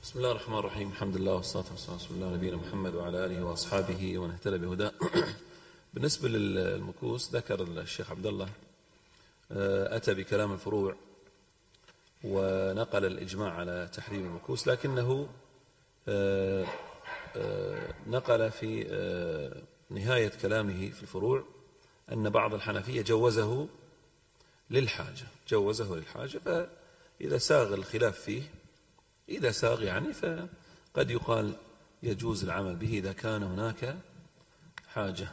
بسم الله الرحمن الرحيم. الحمد لله والصلاة والسلام على رسول الله نبينا محمد وعلى آله وأصحابه ومن اهتدى بهداه. بالنسبة للمكوس ذكر الشيخ عبد الله أتى بكلام الفروع ونقل الإجماع على تحريم المكوس، لكنه نقل في نهاية كلامه في الفروع أن بعض الحنفية جوزه للحاجة، فإذا ساغ الخلاف فيه، إذا ساغ يعني فقد يقال يجوز العمل به إذا كان هناك حاجة،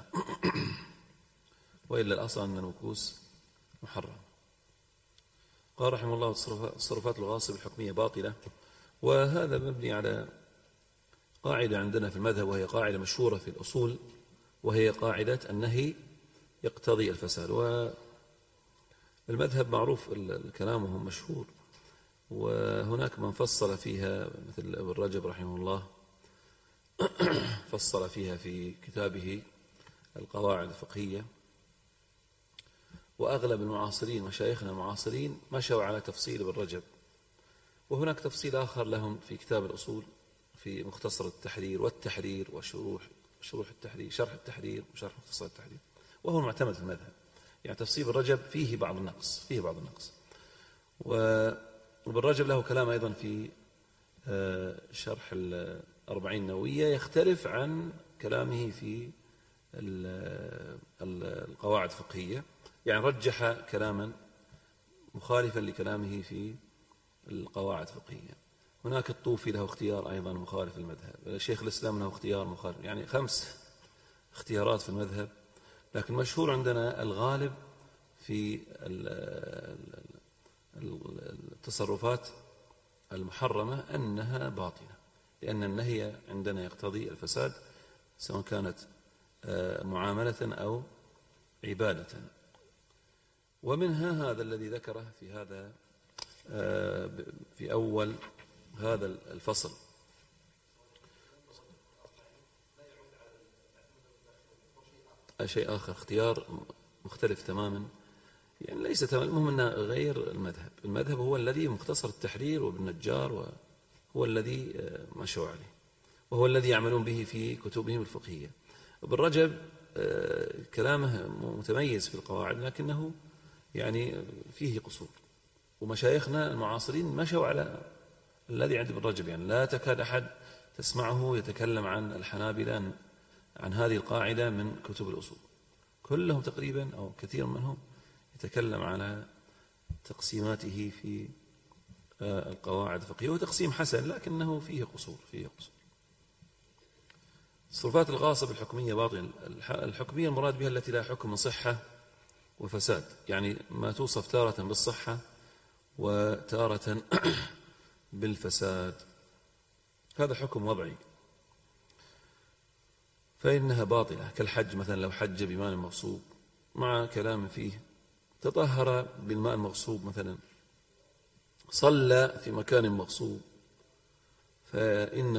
وإلا الأصل أن المكوس محرم. قال رحمه الله: التصرفات الغاصب الحكمية باطلة. وهذا مبني على قاعدة عندنا في المذهب، وهي قاعدة مشهورة في الأصول، وهي قاعدة النهي يقتضي الفساد. والمذهب معروف كلامهم مشهور، وهناك من فصل فيها مثل ابن رجب رحمه الله، فصل فيها في كتابه القواعد الفقهية. وأغلب المعاصرين مشايخنا المعاصرين مشوا على تفصيل ابن رجب، وهناك تفصيل آخر لهم في كتاب الأصول في مختصر التحرير والتحرير وشروح التحرير، شرح التحرير وشرح مختصر التحرير، وهو المعتمد في المذهب. يعني تفصيل ابن رجب فيه بعض النقص. وابن رجب له كلام أيضا في شرح الأربعين النووية يختلف عن كلامه في القواعد الفقهية، يعني رجح كلاما مخالفا لكلامه في القواعد الفقهية. هناك الطوفي له اختيار أيضا مخالف المذهب، شيخ الإسلام له اختيار مخالف، يعني 5 اختيارات في المذهب. لكن مشهور عندنا الغالب في التصرفات المحرمة أنها باطلة، لأن النهي عندنا يقتضي الفساد، سواء كانت معاملة أو عبادة. ومنها هذا الذي ذكره في أول هذا الفصل. شيء آخر، اختيار مختلف تماما، يعني ليس تماما، المهم أنه غير المذهب هو الذي مختصر التحرير وابن النجار، هو الذي مشوا عليه، وهو الذي يعملون به في كتبهم الفقهية. ابن رجب كلامه متميز في القواعد، لكنه يعني فيه قصور، ومشايخنا المعاصرين مشوا على الذي عند ابن رجب. يعني لا تكاد أحد تسمعه يتكلم عن الحنابلة عن هذه القاعدة من كتب الأصول، كلهم تقريبا أو كثير منهم يتكلم على تقسيماته في القواعد الفقهية، وتقسيم حسن لكنه فيه قصور. التصرفات الغاصب الحكمية باطل. الحكمية المراد بها التي لا حكم من صحة وفساد، يعني ما توصف تارة بالصحة وتارة بالفساد، هذا حكم وضعي، فإنها باطلة. كالحج مثلا، لو حج بماء مغصوب مع كلام فيه، تطهر بالماء المغصوب مثلا، صلى في مكان مغصوب، فإن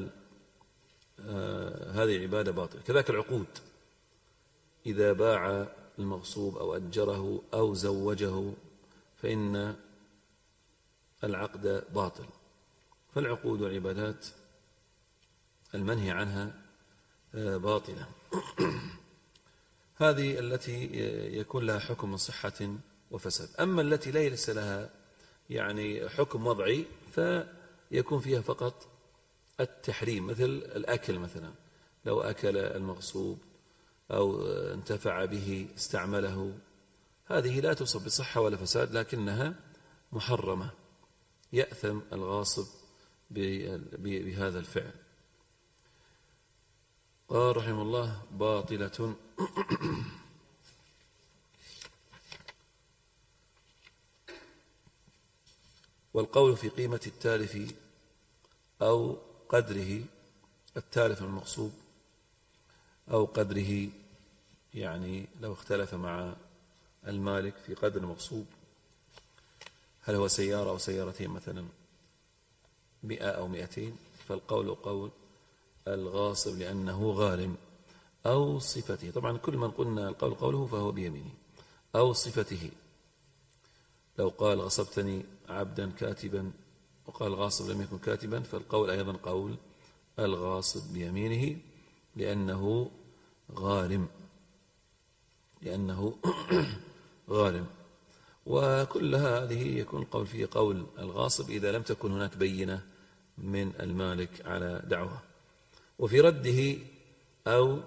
هذه عبادة باطلة. كذلك العقود، إذا باع المغصوب أو أجره أو زوجه فإن العقد باطل. فالعقود والعبادات المنهي عنها باطلة. هذه التي يكون لها حكم من صحة وفساد. أما التي ليس لها يعني حكم وضعي فيكون فيها فقط التحريم، مثل الأكل مثلا، لو أكل المغصوب أو انتفع به استعمله، هذه لا توصف بصحة ولا فساد، لكنها محرمة، يأثم الغاصب بهذا الفعل. قال رحمه الله: باطلة. والقول في قيمة التالف أو قدره، التالف المغصوب أو قدره، يعني لو اختلف مع المالك في قدر المغصوب، هل هو سيارة أو سيارتين مثلا، 100 أو 200، فالقول قول الغاصب لأنه غارم، أو صفته. طبعا كل من قلنا القول قوله فهو بيمينه، أو صفته. لو قال: غصبتني عبدا كاتبا وقال الغاصب لم يكن كاتبا، فالقول أيضا قول الغاصب بيمينه لأنه غارم، لأنه غارم. وكل هذه يكون القول فيه قول الغاصب إذا لم تكن هناك بينة من المالك على دعوة. وفي رده أو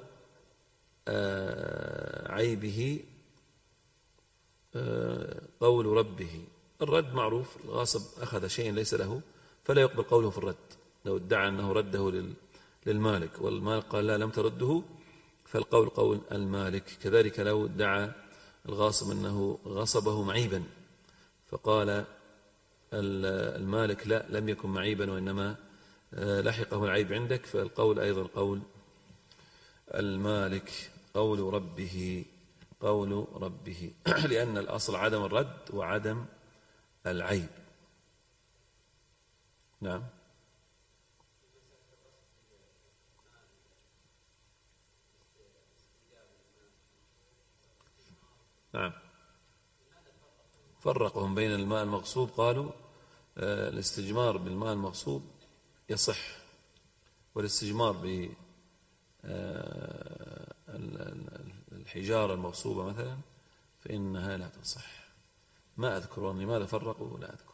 عيبه قول ربه. الرد معروف، الغاصب أخذ شيء ليس له فلا يقبل قوله في الرد. لو ادعى أنه رده للمالك والمالك قال لا لم ترده، فالقول قول المالك. كذلك لو ادعى الغاصب أنه غصبه معيبا فقال المالك لا لم يكن معيبا وإنما لحقه العيب عندك، فالقول أيضا قول المالك قول ربه، قول ربه لأن الأصل عدم الرد وعدم العيب. نعم. نعم، فرقهم بين الماء المغصوب، قالوا الاستجمار بالماء المغصوب يصح، والاستجمار بالحجارة المغصوبة مثلا فإنها لا تصح. ما أذكر لماذا فرقوا، لا أذكر.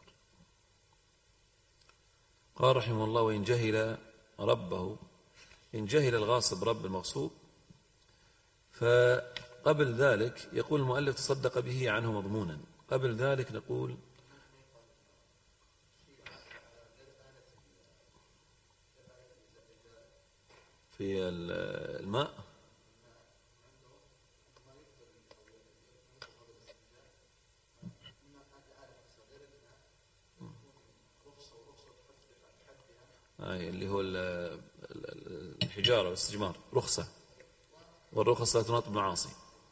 قال رحمه الله وإن جهل ربه، إن جهل الغاصب رب المغصوب فقبل ذلك يقول المؤلف تصدق به عنه مضمونا. قبل ذلك نقول في الماء اللي هو الحجارة والاستجمار رخصة، والرخص لا تناط بالمعاصي.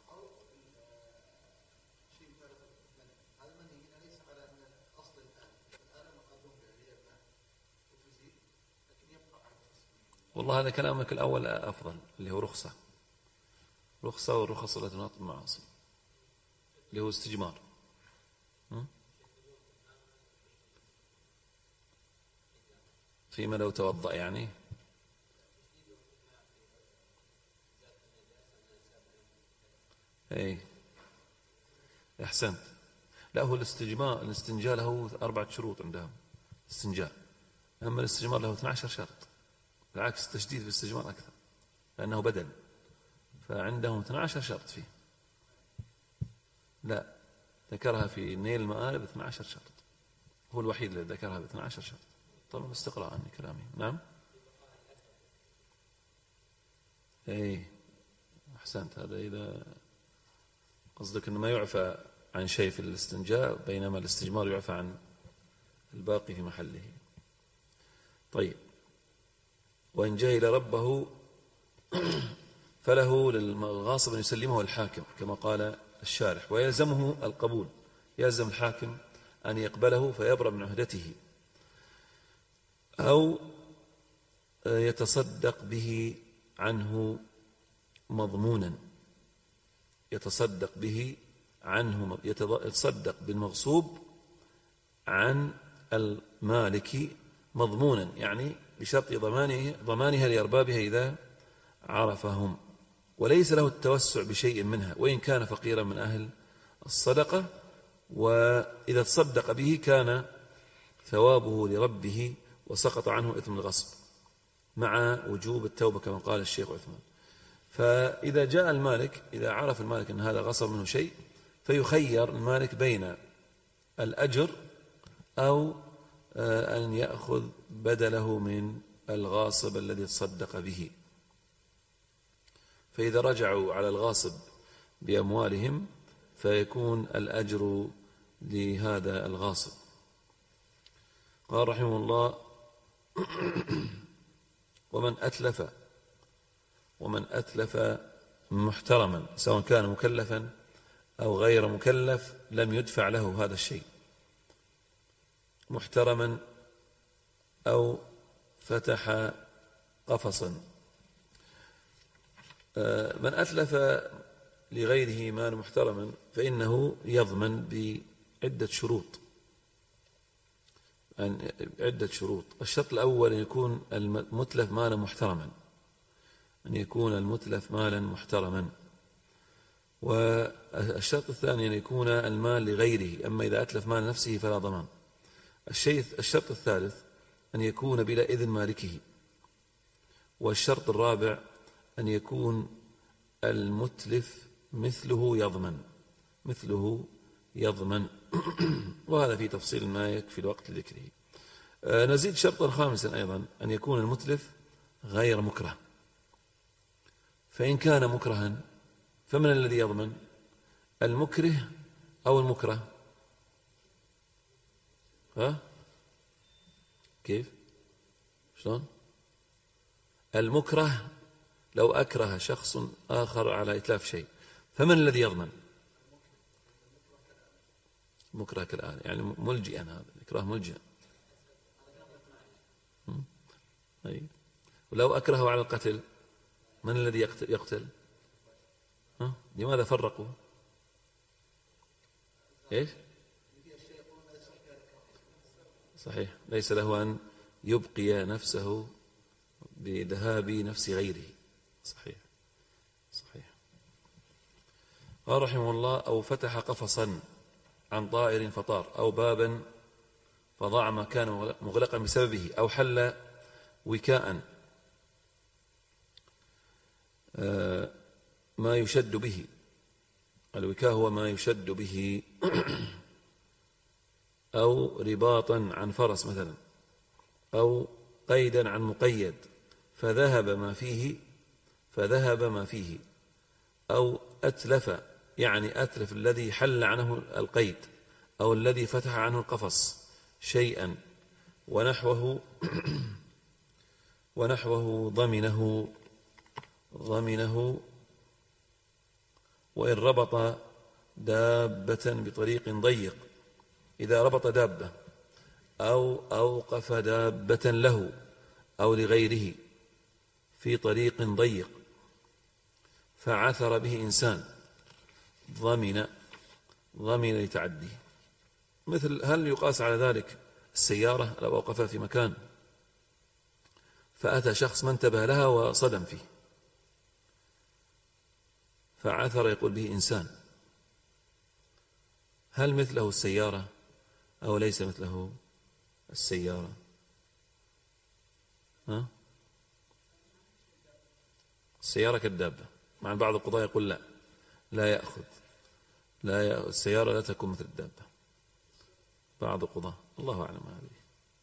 والله هذا كلامك الأول أفضل، اللي هو رخصة، رخصة والرخص لا تناط بالمعاصي اللي هو استجمار. فيما لو توضأ يعني اي احسنت. لا هو الاستنجاء له 4 شروط عندهم الاستنجاء، اما الاستجمار له 12 شرط. بالعكس التشديد في الاستجمار اكثر لانه بدل، فعندهم 12 شرط فيه. لا ذكرها في نيل المآرب 12 شرط، هو الوحيد الذي ذكرها ب 12 شرط. طبعا استقراء عني كلامي. نعم اي احسنت. هذا اذا قصدك انه ما يعفى عن شيء في الاستنجاء بينما الاستجمار يعفى عن الباقي في محله. طيب وإن جهل ربه فله للغاصب أن يسلمه الحاكم كما قال الشارح، ويلزمه القبول، يلزم الحاكم أن يقبله فيبرأ من عهدته، أو يتصدق به عنه مضمونا، يتصدق به عنه، يتصدق بالمغصوب عن المالك مضمونا، يعني بشرط ضمانها لأربابها إذا عرفهم، وليس له التوسع بشيء منها وإن كان فقيرا من أهل الصدقة. وإذا تصدق به كان ثوابه لربه وسقط عنه إثم الغصب مع وجوب التوبة كما قال الشيخ عثمان. فإذا جاء المالك، إذا عرف المالك أن هذا غصب منه شيء، فيخير المالك بين الأجر أو أن يأخذ بدله من الغاصب الذي تصدق به. فإذا رجعوا على الغاصب بأموالهم فيكون الأجر لهذا الغاصب. قال رحمه الله ومن أتلف محترما سواء كان مكلفا أو غير مكلف لم يدفع له هذا الشيء، محترما أو فتح قفصا. من أتلف لغيره مال محترما فإنه يضمن بعدة شروط. أن عدة شروط. الشرط الأول أن يكون المتلف مالا محترما، أن يكون المتلف مالا محترما. والشرط الثاني أن يكون المال لغيره، أما إذا أتلف مال نفسه فلا ضمان. الشرط الثالث أن يكون بلا إذن مالكه. والشرط الرابع أن يكون المتلف مثله يضمن وهذا في تفصيل ما يكفي الوقت لذكره. نزيد شرطا خامسا أيضا، أن يكون المتلف غير مكره. فإن كان مكرها فمن الذي يضمن؟ المكره أو المكره؟ كيف؟ شلون؟ المكره لو أكره شخص آخر على إتلاف شيء فمن الذي يضمن؟ مكره كالآن يعني ملجئا، هذا إكراه ملجئا. ولو أكرهه على القتل من الذي يقتل؟ لماذا فرقوا؟ إيش؟ صحيح، ليس له أن يبقي نفسه بذهاب نفس غيره. صحيح. قال رحمه الله: أو فتح قفصا عن طائر فطار، أو بابا فضاع ما كان مغلقا بسببه، أو حل وكاء ما يشد به. الوكاء هو ما يشد به أو رباطا عن فرس مثلا، أو قيدا عن مقيد، فذهب ما فيه، أو أتلف يعني أتلف الذي حل عنه القيد أو الذي فتح عنه القفص شيئا ونحوه ضمنه. وإن ربط دابة بطريق ضيق، إذا ربط دابة أو أوقف دابة له أو لغيره في طريق ضيق فعثر به إنسان ضمن لتعدي. مثل هل يقاس على ذلك السيارة لو أوقفها في مكان فأتى شخص ما انتبه لها وصدم فيه فعثر يقول به إنسان، هل مثله السيارة أو ليس مثله السيارة؟ السيارة كالدابة، مع بعض القضاة يقول لا يأخذ السيارة لا تكون مثل الدابة. بعض القضاة الله أعلم هذه،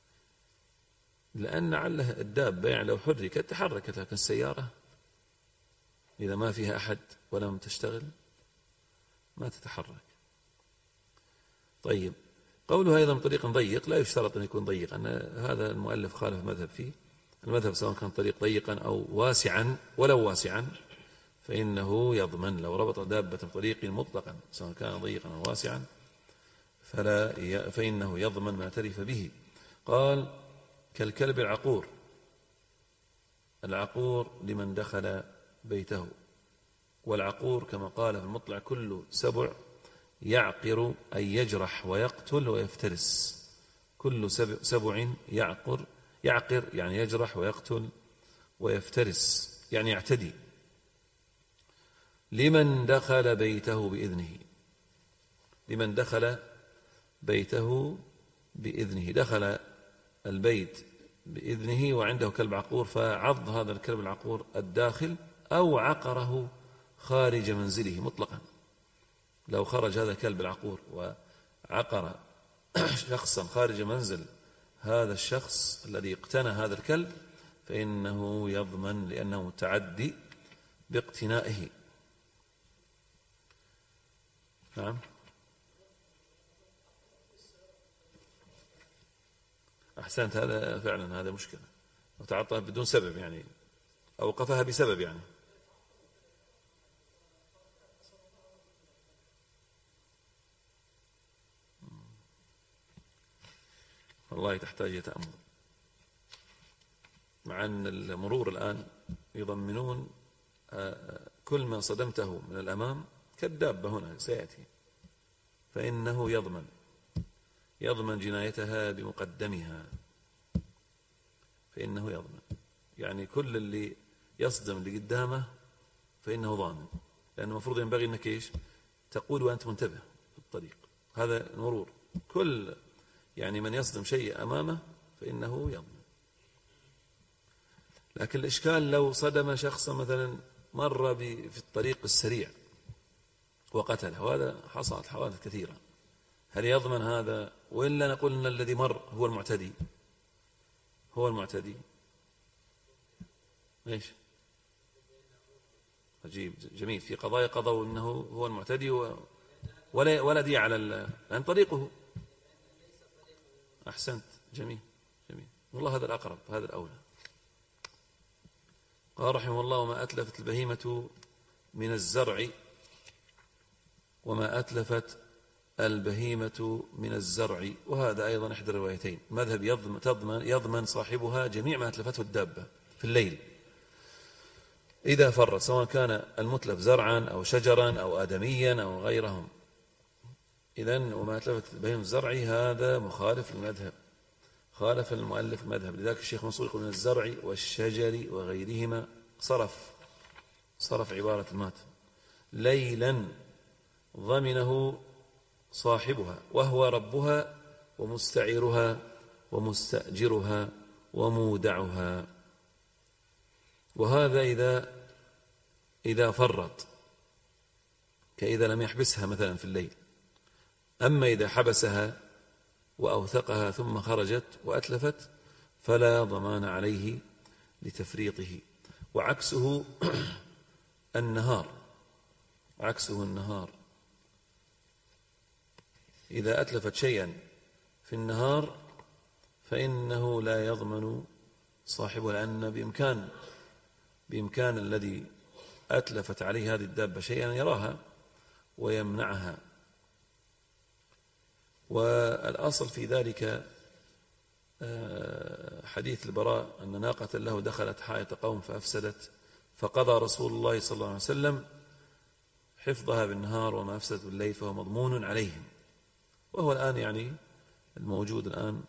لأن عله الدابة يعني لو حركت تحركت، لكن السيارة إذا ما فيها أحد ولم تشتغل ما تتحرك. طيب، قوله أيضا طريق ضيق لا يشترط أن يكون ضيقا، هذا المؤلف خالف المذهب فيه. المذهب سواء كان طريق ضيقا أو واسعا، ولو واسعا فإنه يضمن. لو ربط دابة بطريق مطلقا سواء كان ضيقا أو واسعا فإنه يضمن ما تلف به. قال: كالكلب العقور لمن دخل بيته. والعقور كما قال في المطلع كل سبع يعقر أي يجرح ويقتل ويفترس. كل سبع يعقر يعني يجرح ويقتل ويفترس يعني يعتدي. لمن دخل بيته بإذنه، دخل البيت بإذنه وعنده كلب عقور فعض هذا الكلب العقور الداخل أو عقره خارج منزله مطلقا. لو خرج هذا الكلب العقور وعقر شخصا خارج منزل هذا الشخص الذي اقتنى هذا الكلب فإنه يضمن، لأنه متعدي باقتنائه. نعم، أحسنت، هذا فعلا هذا مشكلة. وتعاطى بدون سبب يعني أوقفها بسبب يعني. والله تحتاج تأمل، مع أن المرور الآن يضمنون كل من صدمته من الأمام كالدابة هنا سيأتي فإنه يضمن. يضمن جنايتها بمقدمها فإنه يضمن. يعني كل اللي يصدم اللي قدامه فإنه ضامن، لأنه المفروض ينبغي أنك إيش تقول وأنت منتبه في الطريق. هذا المرور، كل يعني من يصدم شيء أمامه فإنه يضمن. لكن الإشكال لو صدم شخصا مثلا مر في الطريق السريع وقتله، وهذا حصلت حوادث كثيرة، هل يضمن هذا وإلا نقول أن الذي مر هو المعتدي؟ هو المعتدي. ايش عجيب جميل، في قضايا قضوا انه هو المعتدي ولا دي على لان طريقه. احسنت، جميل جميل، والله هذا الاقرب، هذا الاولى. قال رحمه الله: وما اتلفت البهيمة من الزرع، وما اتلفت البهيمة من الزرع، وهذا ايضا احدى الروايتين. مذهب يضمن صاحبها جميع ما اتلفته الدابة في الليل إذا فرط، سواء كان المتلف زرعا أو شجرا أو آدميا أو غيرهم. إذن وما أتلفت البهيمة الزرع هذا مخالف المذهب، خالف المؤلف المذهب. لذلك الشيخ منصور يقول: من الزرع والشجر وغيرهما، صرف عبارة المات ليلا ضمنه صاحبها وهو ربها ومستعيرها ومستأجرها ومودعها. وهذا إذا فرط، كإذا لم يحبسها مثلا في الليل. أما إذا حبسها وأوثقها ثم خرجت وأتلفت فلا ضمان عليه لتفريطه. وعكسه النهار، عكسه النهار، إذا أتلفت شيئا في النهار فإنه لا يضمن صاحبه، لأن بإمكان الذي أتلفت عليه هذه الدابة شيئا يراها ويمنعها. والأصل في ذلك حديث البراء أن ناقة له دخلت حائط قوم فأفسدت، فقضى رسول الله صلى الله عليه وسلم حفظها بالنهار وما أفسدت بالليل فهو مضمون عليهم. وهو الآن يعني الموجود الآن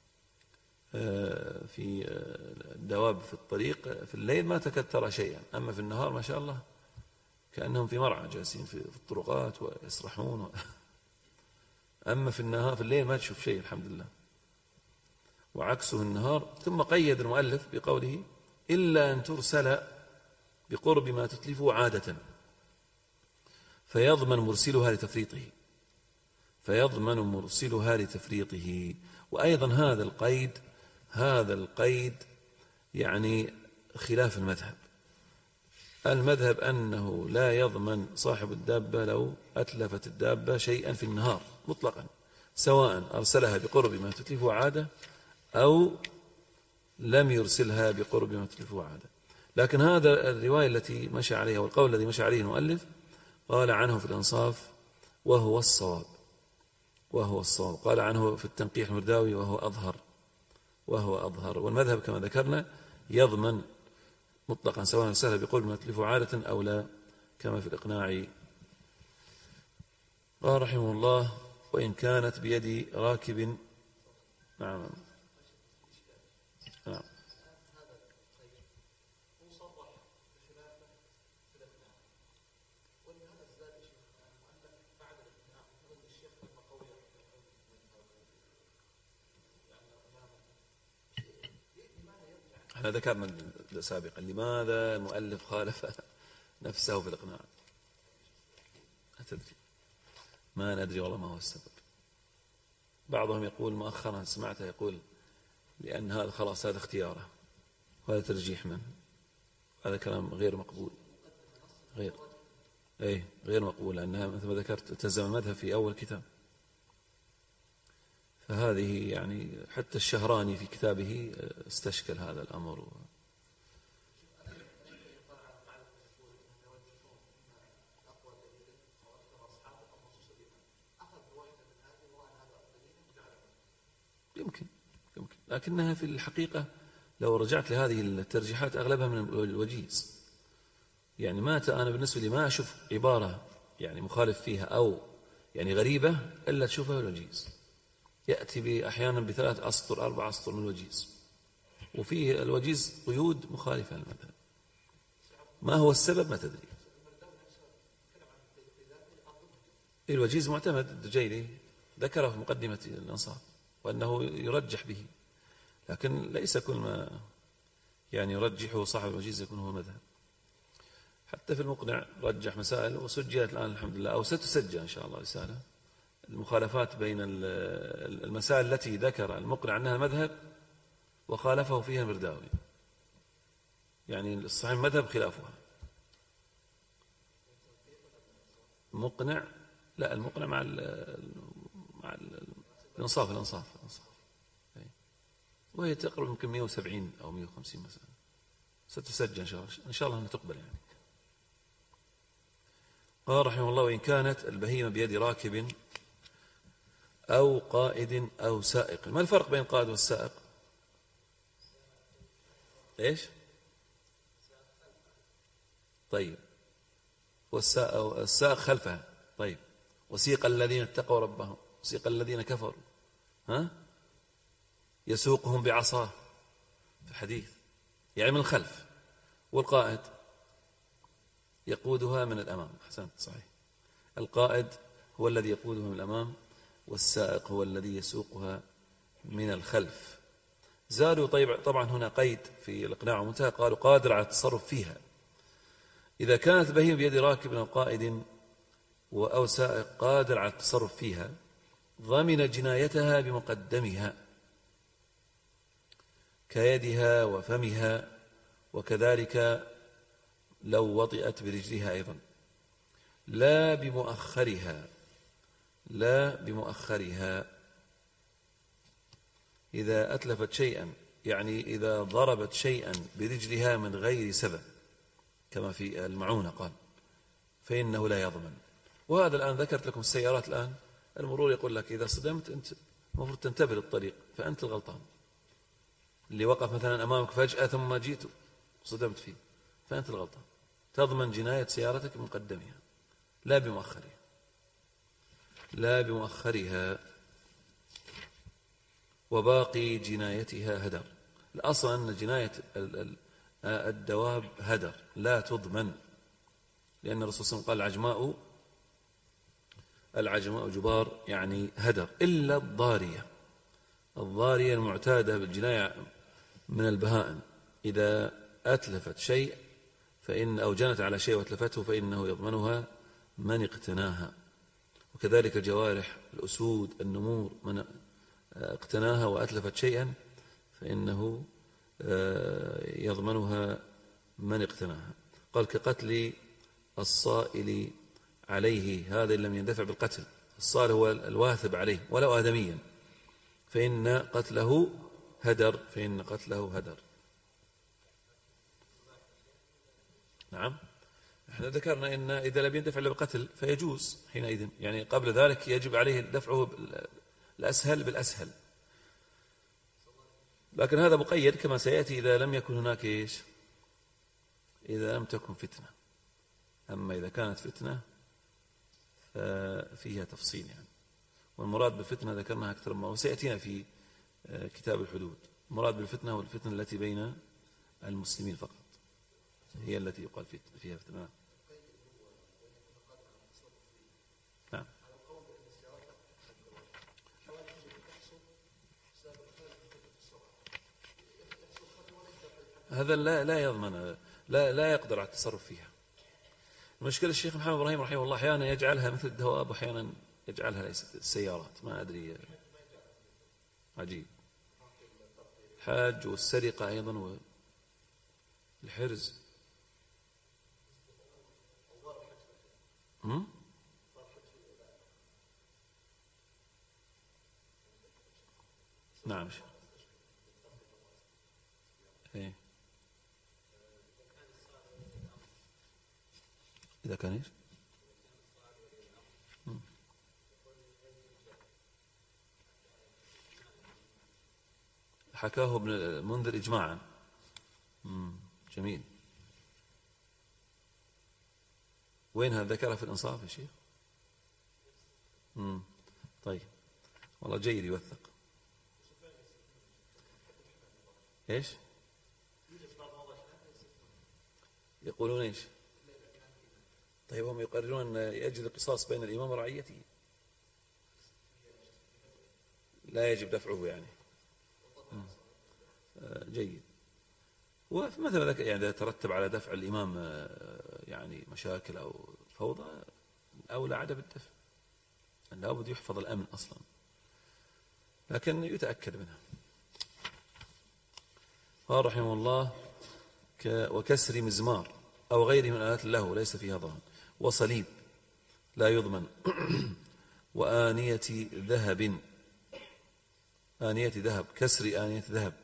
في الدواب في الطريق في الليل ما تكاد ترى شيئا، أما في النهار ما شاء الله كأنهم في مرعى جالسين في الطرقات ويسرحون أما في النهار في الليل ما تشوف شيء الحمد لله. وعكسه النهار. ثم قيد المؤلف بقوله: إلا أن ترسل بقرب ما تتلفه عادة فيضمن مرسلها لتفريطه. وأيضا هذا القيد يعني خلاف المذهب أنه لا يضمن صاحب الدابة لو أتلفت الدابة شيئا في النهار مطلقا، سواء أرسلها بقرب ما تتلفه عادة أو لم يرسلها بقرب ما تتلفه عادة. لكن هذا الرواية التي مشى عليها والقول الذي مشى عليه المؤلف قال عنه في الإنصاف وهو الصواب، قال عنه في التنقيح المرداوي وهو أظهر. والمذهب كما ذكرنا يضمن مطلقا سواء أرسلها بقرب ما تتلفه عادة أو لا، كما في الإقناع. قال رحمه الله: وإن كانت بيد راكب. نعم. احنا ذكرنا سابقا لماذا المؤلف خالف نفسه في الإقناع. ما ندري والله ما هو السبب. بعضهم يقول مؤخرا سمعته يقول لأن هذا خلاص هذا اختياره وهذا ترجيح منه. هذا كلام غير مقبول، غير مقبول، لأنها مثل ما ذكرت تلزم المذهب في أول كتاب. فهذه يعني حتى الشهراني في كتابه استشكل هذا الأمر. يمكن لكنها في الحقيقة لو رجعت لهذه الترجيحات أغلبها من الوجيز. يعني أنا بالنسبة لي ما أشوف عبارة يعني مخالف فيها أو يعني غريبة إلا تشوفها الوجيز. يأتي أحيانا بثلاث أسطر 4 أسطر من الوجيز، وفيه الوجيز قيود مخالفة للمذهب. ما هو السبب ما تدري. الوجيز معتمد، الدجيلي ذكره في مقدمة الأنصار وأنه يرجح به، لكن ليس كل ما يعني يرجحه صاحب الوجيز يكون هو مذهب. حتى في المقنع رجح مسائل وسجلت الآن الحمد لله، أو ستسجل إن شاء الله رسالة المخالفات بين المسائل التي ذكر المقنع أنها مذهب وخالفه فيها المرداوي، يعني الصحيح مذهب خلافها. مقنع، لا المقنع مع الإنصاف. وهي تقرب يمكن 170 أو 150 مثلا، ستسجل إن شاء الله أنها تقبل يعني. قال رحمه الله: وإن كانت البهيمة بيد راكب أو قائد أو سائق. ما الفرق بين القائد والسائق؟ إيش؟ طيب، والسائق خلفها. طيب، وسيق الذين اتقوا ربهم وسيق الذين كفروا، يسوقهم بعصاه في الحديث، يعني من الخلف. والقائد يقودها من الأمام. أحسنت، صحيح. القائد هو الذي يقودها من الأمام، والسائق هو الذي يسوقها من الخلف. زادوا طبعا هنا قيد في الإقناع ومنتهى، قالوا قادر على التصرف فيها. إذا كانت بهيمة بيد راكب أو قائد أو سائق قادر على التصرف فيها، ضمن جنايتها بمقدمها كيدها وفمها، وكذلك لو وطئت برجلها أيضا، لا بمؤخرها إذا أتلفت شيئا، يعني إذا ضربت شيئا برجلها من غير سبب كما في المعونة قال، فإنه لا يضمن. وهذا الآن ذكرت لكم السيارات الآن، المرور يقول لك إذا صدمت أنت المفروض تنتبه للطريق، فأنت الغلطان. اللي وقف مثلا أمامك فجأة ثم جيت صدمت فيه، فأنت الغلطان. تضمن جناية سيارتك بمقدمها لا بمؤخرها. وباقي جنايتها هدر. الأصل أن جناية الدواب هدر لا تضمن، لأن الرسول صلى الله عليه وسلم قال العجماء جبار، يعني هدر، إلا الضارية المعتادة بالجناية من البهائم، إذا أتلفت شيء أو جنت على شيء وأتلفته فإنه يضمنها من اقتناها. وكذلك جوارح الأسود النمور، من اقتناها وأتلفت شيئا فإنه يضمنها من اقتناها. قال كقتل الصائل عليه، هذا لم يندفع بالقتل. الصائل هو الواثب عليه ولو آدميا، فإن قتله هدر. نعم، احنا ذكرنا إن إذا لم يندفع بالقتل فيجوز حينئذ، يعني قبل ذلك يجب عليه دفعه الأسهل بالأسهل، لكن هذا مقيد كما سيأتي إذا لم يكن هناك إذا لم تكن فتنة. أما إذا كانت فتنة ففيها تفصيل يعني. والمراد بالفتنة ذكرناها أكثر ما وسيأتينا في كتاب الحدود. المراد بالفتنة والفتنة التي بين المسلمين فقط، هي التي يقال فيها فتنة. نعم. هذا لا يضمن، لا يقدر على التصرف فيها. المشكلة الشيخ محمد إبراهيم رحمه الله أحيانا يجعلها مثل الدواب وأحيانا يجعلها ليست السيارات، ما أدري، عجيب. الحاج والسرقة أيضا والحرز. نعم. إيه؟ إذا كان إيش؟ حكاه ابن المنذر إجماعا. جميل. وين هذا ذكره في الإنصاف يا شيخ؟ طيب. والله جيد يوثق. إيش يقولون إيش؟ طيب هم يقررون أن يجب القصاص بين الإمام ورعيته، لا يجب دفعه يعني. جيد. ومثلا يعني إذا ترتب على دفع الإمام يعني مشاكل أو فوضى، الأولى عدم الدفع، لابد يحفظ الأمن أصلا، لكن يتأكد منها. قال رحمه الله: وكسر مزمار أو غيره من آلات اللهو ليس فيها ضمان، وصليب لا يضمن، وآنية ذهب، آنية ذهب، كسر آنية ذهب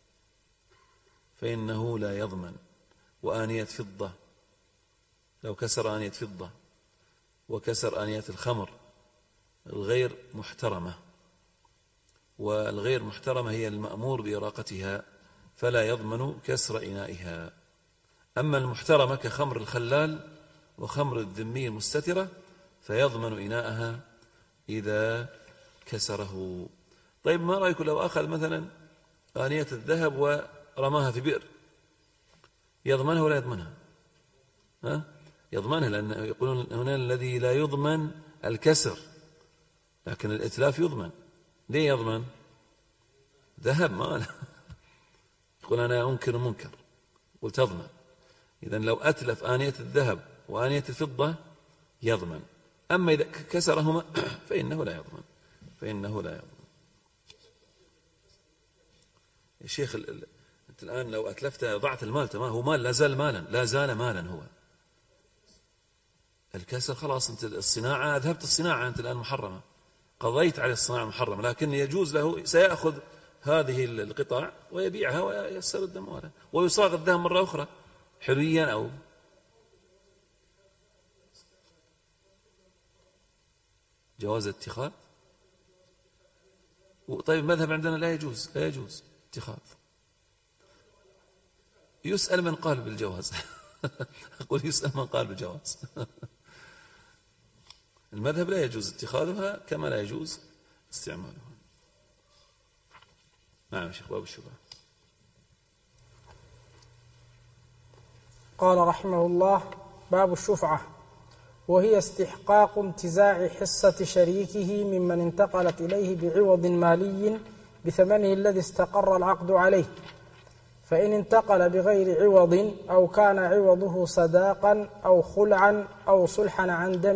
فإنه لا يضمن، وآنية فضة لو كسر آنية فضة، وكسر آنية الخمر الغير محترمة، والغير محترمة هي المأمور بإراقتها فلا يضمن كسر إنائها. أما المحترمة كخمر الخلال وخمر الذمي المستترة فيضمن إناءها إذا كسره. طيب ما رأيكم لو أخذ مثلا آنية الذهب ورماها في بئر، يضمنها ولا يضمنها؟ يضمنها، لأن يقولون هنا الذي لا يضمن الكسر، لكن الإتلاف يضمن. ليه يضمن؟ ذهب ما لا. يقول أنا أنكر منكر، قلت أضمن. إذن لو أتلف آنية الذهب وآنية الفضة يضمن، أما إذا كسرهما فإنه لا يضمن، فإنه لا يضمن. يا شيخ أنت الآن لو أتلفت ضعت المال، تمام، هو مال، لا زال مالا، لا زال مالا. هو الكسر خلاص، أنت الصناعة أذهبت الصناعة، أنت الآن محرمة، قضيت على الصناعة المحرمة، لكن يجوز له سيأخذ هذه القطع ويبيعها ويسترد أمواله ويصاغ الذهب مرة أخرى حريا أو جواز الاتخاذ. طيب المذهب عندنا لا يجوز، لا يجوز اتخاذ. يسأل من قال بالجواز. أقول يسأل من قال بالجواز. المذهب لا يجوز اتخاذها كما لا يجوز استعمالها. نعم شيخ، باب الشبهة. قال رحمه الله: باب الشفعة، وهي استحقاق انتزاع حصة شريكه ممن انتقلت إليه بعوض مالي بثمنه الذي استقر العقد عليه، فإن انتقل بغير عوض أو كان عوضه صداقا أو خلعا أو صلحا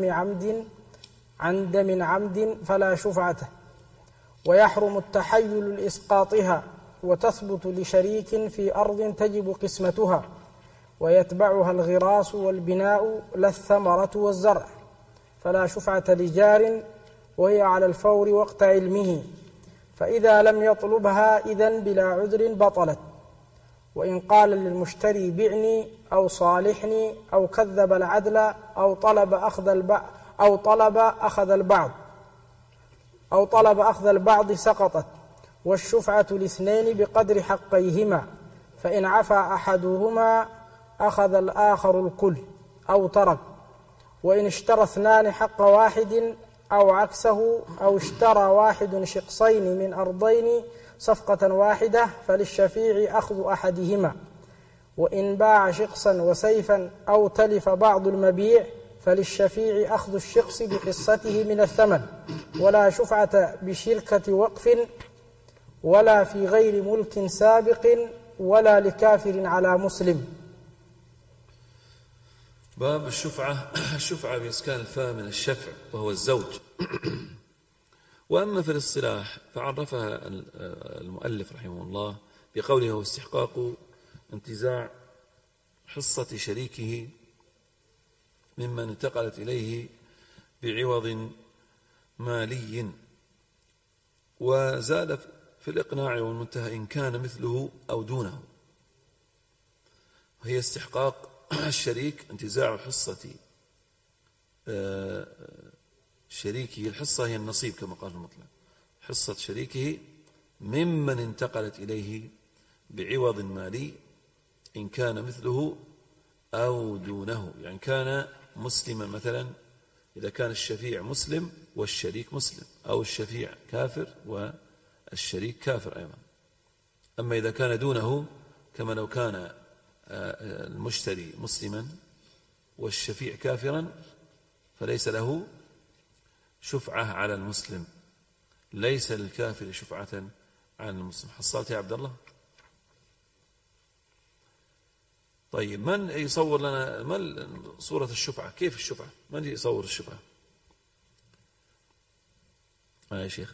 عن دم عمد فلا شفعة، ويحرم التحيل لإسقاطها، وتثبت لشريك في أرض تجب قسمتها، ويتبعها الغراس والبناء لا الثمرة والزرع، فلا شفعة لجار وهي على الفور وقت علمه، فإذا لم يطلبها إذن بلا عذر بطلت. وإن قال للمشتري بعني أو صالحني أو كذب العدل أو طلب أخذ البعض سقطت، والشفعة لاثنين بقدر حقيهما، فإن عفى أحدهما أخذ الآخر الكل أو ترك. وإن اشترى اثنان حق واحد أو عكسه، أو اشترى واحد شقصين من أرضين صفقة واحدة، فللشفيع أخذ أحدهما. وإن باع شقصا وسيفا أو تلف بعض المبيع، فللشفيع أخذ الشقص بحصته من الثمن، ولا شفعة بشركة وقف ولا في غير ملك سابق ولا لكافر على مسلم. باب الشفعة. الشفعة بإسكان الفاء من الشفع وهو الزوج. وأما في الاصطلاح فعرفها المؤلف رحمه الله بقوله: هو استحقاق انتزاع حصة شريكه ممن انتقلت إليه بعوض مالي. وزاد في الإقناع والمنتهى إن كان مثله أو دونه. وهي استحقاق الشريك انتزاع حصة شريكه، الحصة هي النصيب كما قال المطلق، حصة شريكه ممن انتقلت إليه بعوض مالي إن كان مثله أو دونه. يعني كان مسلما مثلا إذا كان الشفيع مسلم والشريك مسلم، أو الشفيع كافر والشريك كافر أيضا. أما إذا كان دونه، كما لو كان المشتري مسلما والشفيع كافرا، فليس له شفعة على المسلم، ليس للكافر شفعة على المسلم. حصلت يا عبد الله؟ طيب، من يصور لنا ما صورة الشفعة؟ كيف الشفعة؟ من يصور الشفعة؟ يا شيخ.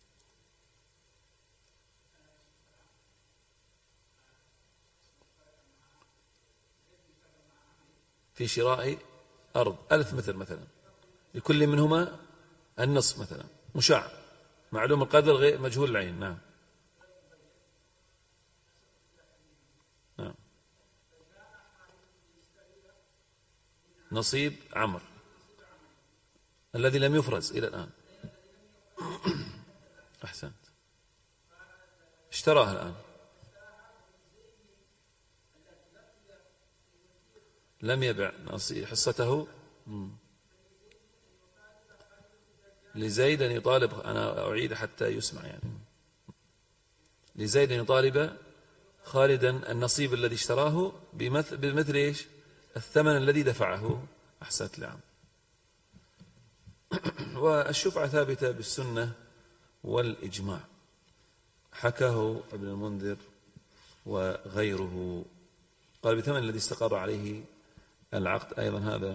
في شراء أرض 1000 متر مثلا، لكل منهما النصف مثلا، مشاع، معلوم القدر غير مجهول العين. نعم نعم. نصيب عمرو الذي لم يفرز إلى الآن. أحسنت. اشتراها الآن، لم يبع حصته لزيد أن يطالب. أنا أعيد حتى يسمع يعني. لزيد أن يطالب خالدا النصيب الذي اشتراه بمثل إيش؟ الثمن الذي دفعه. أحسنت لعم. والشفعة ثابتة بالسنة والإجماع، حكاه ابن المنذر وغيره. قال بثمن الذي استقر عليه العقد. أيضا هذا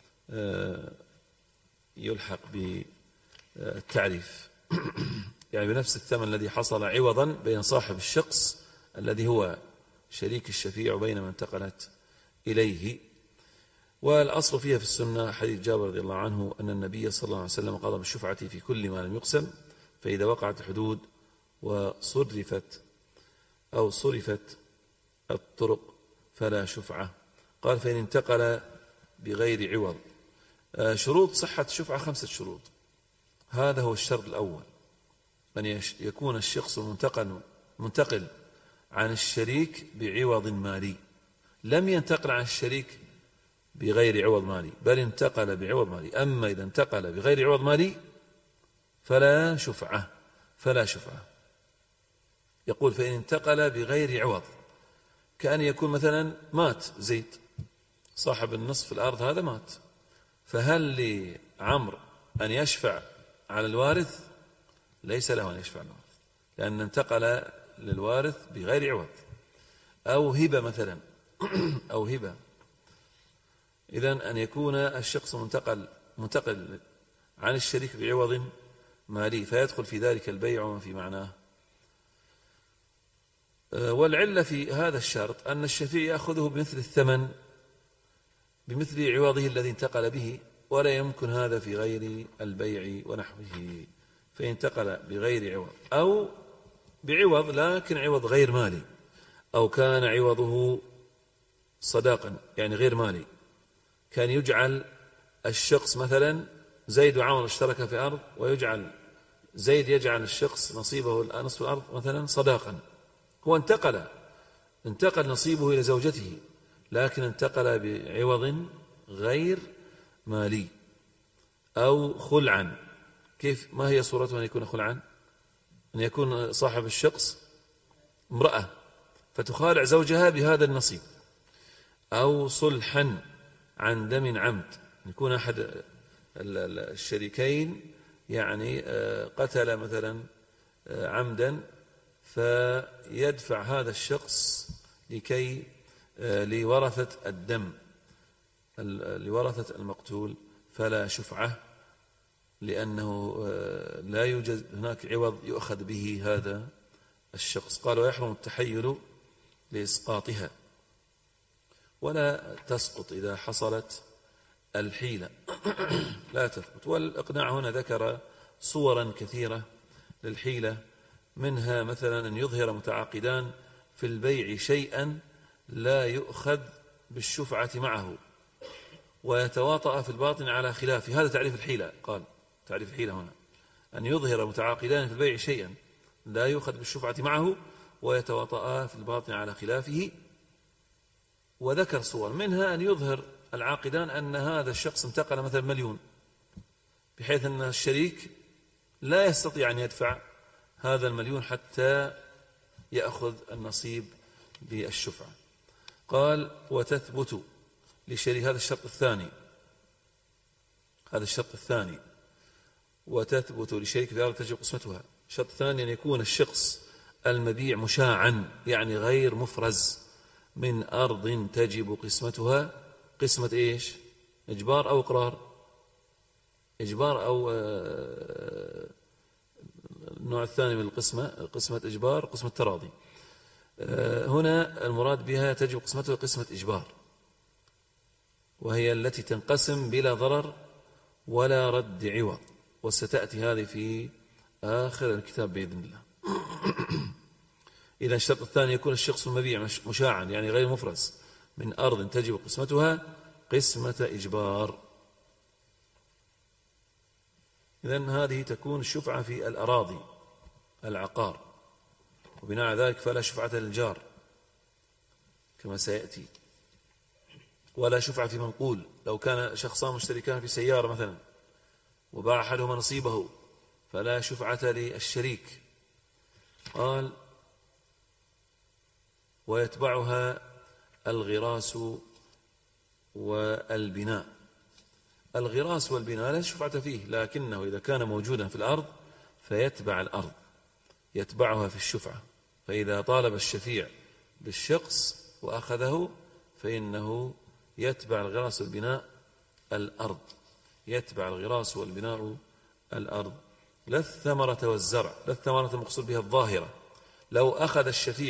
يلحق بالتعريف، يعني بنفس الثمن الذي حصل عوضا بين صاحب الشخص الذي هو شريك الشفيع وبين من انتقلت إليه. والأصل فيها في السنة حديث جابر رضي الله عنه أن النبي صلى الله عليه وسلم قضى بالشفعة في كل ما لم يقسم، فإذا وقعت الحدود وصرفت أو صرفت الطرق فلا شفعة. قال فإن انتقل بغير عوض. شروط صحة الشفعة 5 شروط. هذا هو الشرط الأول، أن يكون الشخص منتقل عن الشريك بعوض مالي، لم ينتقل عن الشريك بغير عوض مالي، بل انتقل بعوض مالي. أما إذا انتقل بغير عوض مالي فلا شفعة، فلا شفعة. يقول فإن انتقل بغير عوض، كأن يكون مثلا مات زيد صاحب النصف الأرض، هذا مات، فهل لعمرو أن يشفع على الوارث؟ ليس له أن يشفع على الوارث، لأن انتقل للوارث بغير عوض. أو هبة مثلا أو هبة. إذن أن يكون الشخص منتقل عن الشريك بعوض مالي، فيدخل في ذلك البيع وما في معناه. والعلة في هذا الشرط أن الشفيع يأخذه بمثل الثمن، بمثل عوضه الذي انتقل به، ولا يمكن هذا في غير البيع ونحوه. فإن انتقل بغير عوض أو بعوض لكن عوض غير مالي، أو كان عوضه صداقا يعني غير مالي، كان يجعل الشخص مثلا زيد وعمر اشترك في أرض، ويجعل زيد يجعل الشخص نصيبه نصف الأرض مثلا صداقا. هو انتقل نصيبه إلى زوجته، لكن انتقل بعوض غير مالي. أو خلعا. كيف؟ ما هي صورته أن يكون خلعا؟ أن يكون صاحب الشخص امرأة فتخالع زوجها بهذا النصيب. أو صلحا عن دم عمد، يكون أحد الشريكين يعني قتل مثلا عمدا، فيدفع هذا الشخص لورثة الدم، لورثة المقتول، فلا شفعة، لأنه لا يوجد هناك عوض يؤخذ به هذا الشخص. قال ويحرم التحيل لإسقاطها، ولا تسقط إذا حصلت الحيلة لا تثبت. والإقناع هنا ذكر صورا كثيرة للحيلة، منها مثلا أن يظهر متعاقدان في البيع شيئا لا يؤخذ بالشفعة معه، ويتواطأ في الباطن على خلافه. هذا تعريف الحيلة. قال تعريف الحيلة هنا أن يظهر متعاقدان في البيع شيئا لا يؤخذ بالشفعة معه، ويتواطأ في الباطن على خلافه. وذكر صور، منها أن يظهر العاقدان أن هذا الشخص انتقل مثلا 1,000,000 بحيث أن الشريك لا يستطيع أن يدفع هذا المليون حتى يأخذ النصيب بالشفعة. قال وتثبت لشريك، هذا الشرط الثاني، هذا الشرط الثاني، وتثبت لشريك في أرض تجب قسمتها. الشرط الثاني أن يكون الشخص المبيع مشاعا، يعني غير مفرز، من أرض تجب قسمتها. قسمة إيش؟ إجبار أو إقرار؟ إجبار أو النوع الثاني من القسمة، قسمة إجبار، قسمة تراضي. هنا المراد بها تجب قسمتها قسمة إجبار، وهي التي تنقسم بلا ضرر ولا رد عوض، وستأتي هذه في آخر الكتاب بإذن الله. إذا الشرط الثاني يكون الشخص المبيع مشاعا، يعني غير مفرز، من أرض تجب قسمتها قسمة إجبار. إذن هذه تكون الشفعة في الأراضي، العقار، وبناء على ذلك فلا شفعة للجار كما سيأتي، ولا شفعة في منقول. لو كان شخصان مشتركان في سيارة مثلا وباع أحدهما نصيبه فلا شفعة للشريك. قال ويتبعها الغراس والبناء. الغراس والبناء لا شفعة فيه، لكنه إذا كان موجودا في الأرض فيتبع الأرض، يتبعها في الشفعة. فإذا طالب الشفيع بالشخص وأخذه فإنه يتبع الغراس والبناء الأرض، يتبع الغراس والبناء الأرض، لا الثمرة والزرع. لا الثمرة المقصود بها الظاهرة. لو أخذ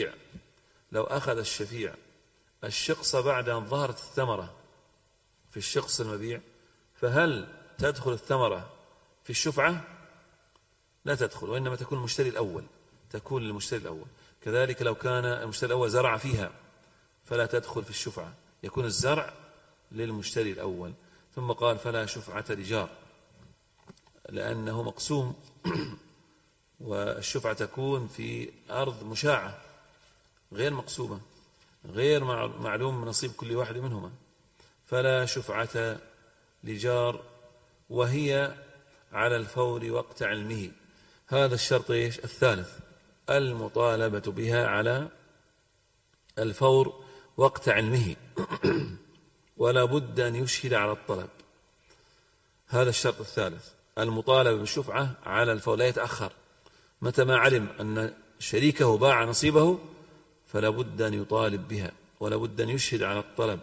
الشفيع الشخص بعد أن ظهرت الثمرة في الشخص المبيع، فهل تدخل الثمرة في الشفعة؟ لا تدخل، وإنما تكون المشتري الأول، تكون للمشتري الأول. كذلك لو كان المشتري الأول زرع فيها فلا تدخل في الشفعة، يكون الزرع للمشتري الأول. ثم قال فلا شفعة لجار، لأنه مقسوم، والشفعة تكون في أرض مشاعة غير مقسومة، غير معلوم نصيب كل واحد منهما. فلا شفعة لجار، وهي على الفور وقت علمه. هذا الشرط إيش؟ الثالث، المطالبة بها على الفور وقت علمه، ولا بد أن يشهد على الطلب. هذا الشرط الثالث، المطالبة بالشفعة على الفور، لا يتأخر. متى ما علم أن شريكه باع نصيبه فلا بد أن يطالب بها، ولا بد أن يشهد على الطلب.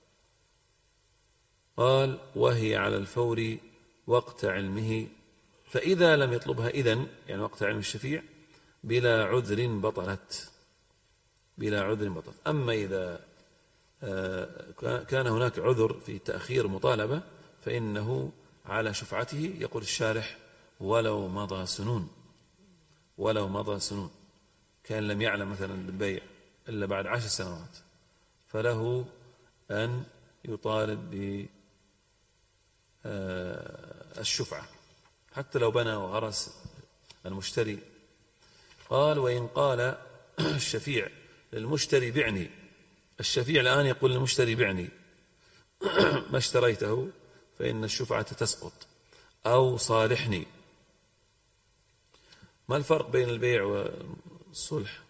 قال وهي على الفور وقت علمه، فإذا لم يطلبها إذن، يعني وقت علم الشفيع، بلا عذر بطلت، بلا عذر بطلت. أما إذا كان هناك عذر في تأخير مطالبة فإنه على شفعته. يقول الشارح ولو مضى سنون، ولو مضى سنون، كان لم يعلم مثلا بالبيع إلا بعد 10 سنوات، فله أن يطالب بالشفعة حتى لو بنى وغرس المشتري. قال وإن قال الشفيع للمشتري بعني، الشفيع الآن يقول للمشتري بعني ما اشتريته، فإن الشفعة تسقط. أو صالحني. ما الفرق بين البيع والصلح؟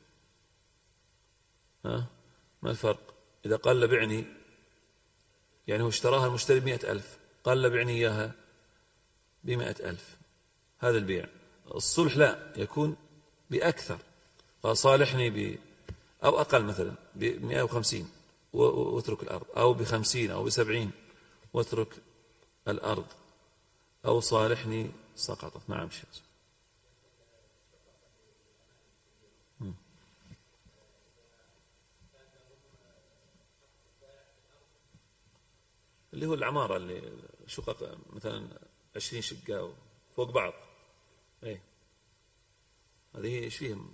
ما الفرق؟ إذا قال بعني يعني هو اشتراها المشتري ب100,000، قال بعني إياها ب100,000، هذا البيع. الصلح لا، يكون بأكثر، قال صالحني أو أقل، مثلا ب150 واترك الأرض، أو ب50 أو ب70 واترك الأرض، أو صالحني سقطت. نعم شيخ. اللي هو العمارة اللي شقق مثلا 20 شقة فوق بعض، ايه هذه ايش فيهم؟